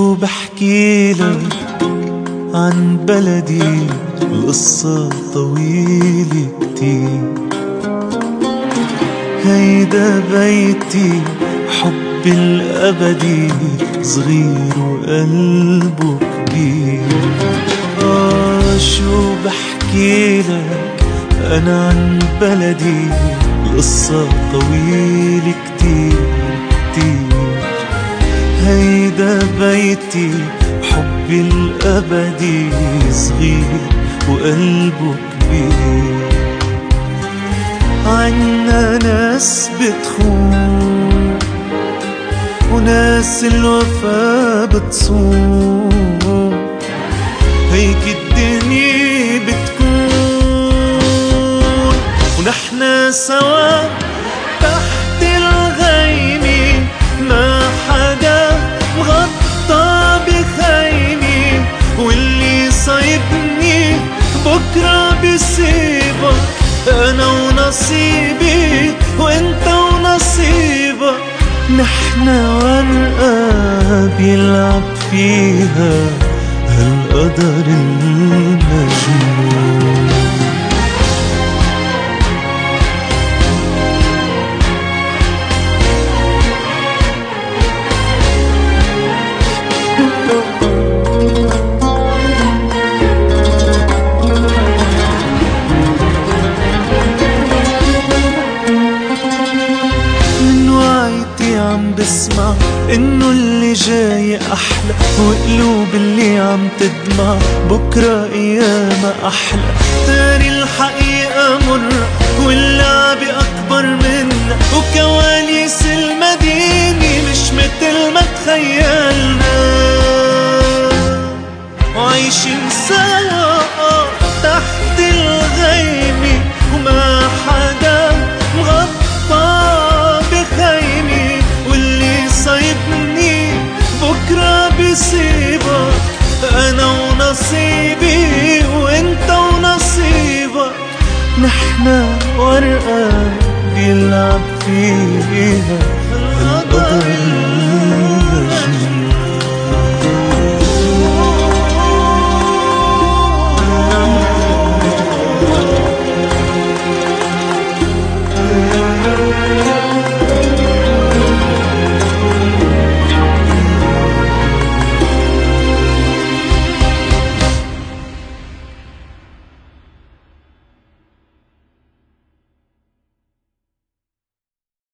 شو بحكي لك عن بلدي، القصة طويلة كتير. هيدا بيتي حبي الأبدي، صغير وقلبه كبير. شو بحكي لك أنا عن بلدي، القصة طويلة كتير كتير. هيدا بيتي حبي الأبدي، صغير وقلبه كبير. عنا ناس بتخون وناس الوفا بتصون، هيك الدنيا بتكون. ونحنا سوا تحت الغيمة، ما حدا مغطى بخيمة. واللي صايبني بكرة بيصيبك، أنا ونصيبي وإنت ونصيبك. نحنا ورقة بيلعب فيها هالقدر المجنون. عم بسمع إنه اللي جاي أحلى، وقلوب اللي عم تدمع بكرة أيام أحلى. تاني الحقيقة مرة واللعبة أكبر منا، وكواليس المدينة مش متل ما تخيلنا. وعايشين سوا تحت الغيمة، وما حدا مغطى بخيمة. واللي صايبني بكرة بيصيبك، أنا ونصيبي وإنت ونصيبك. نحنا ورقة بيلعب فيها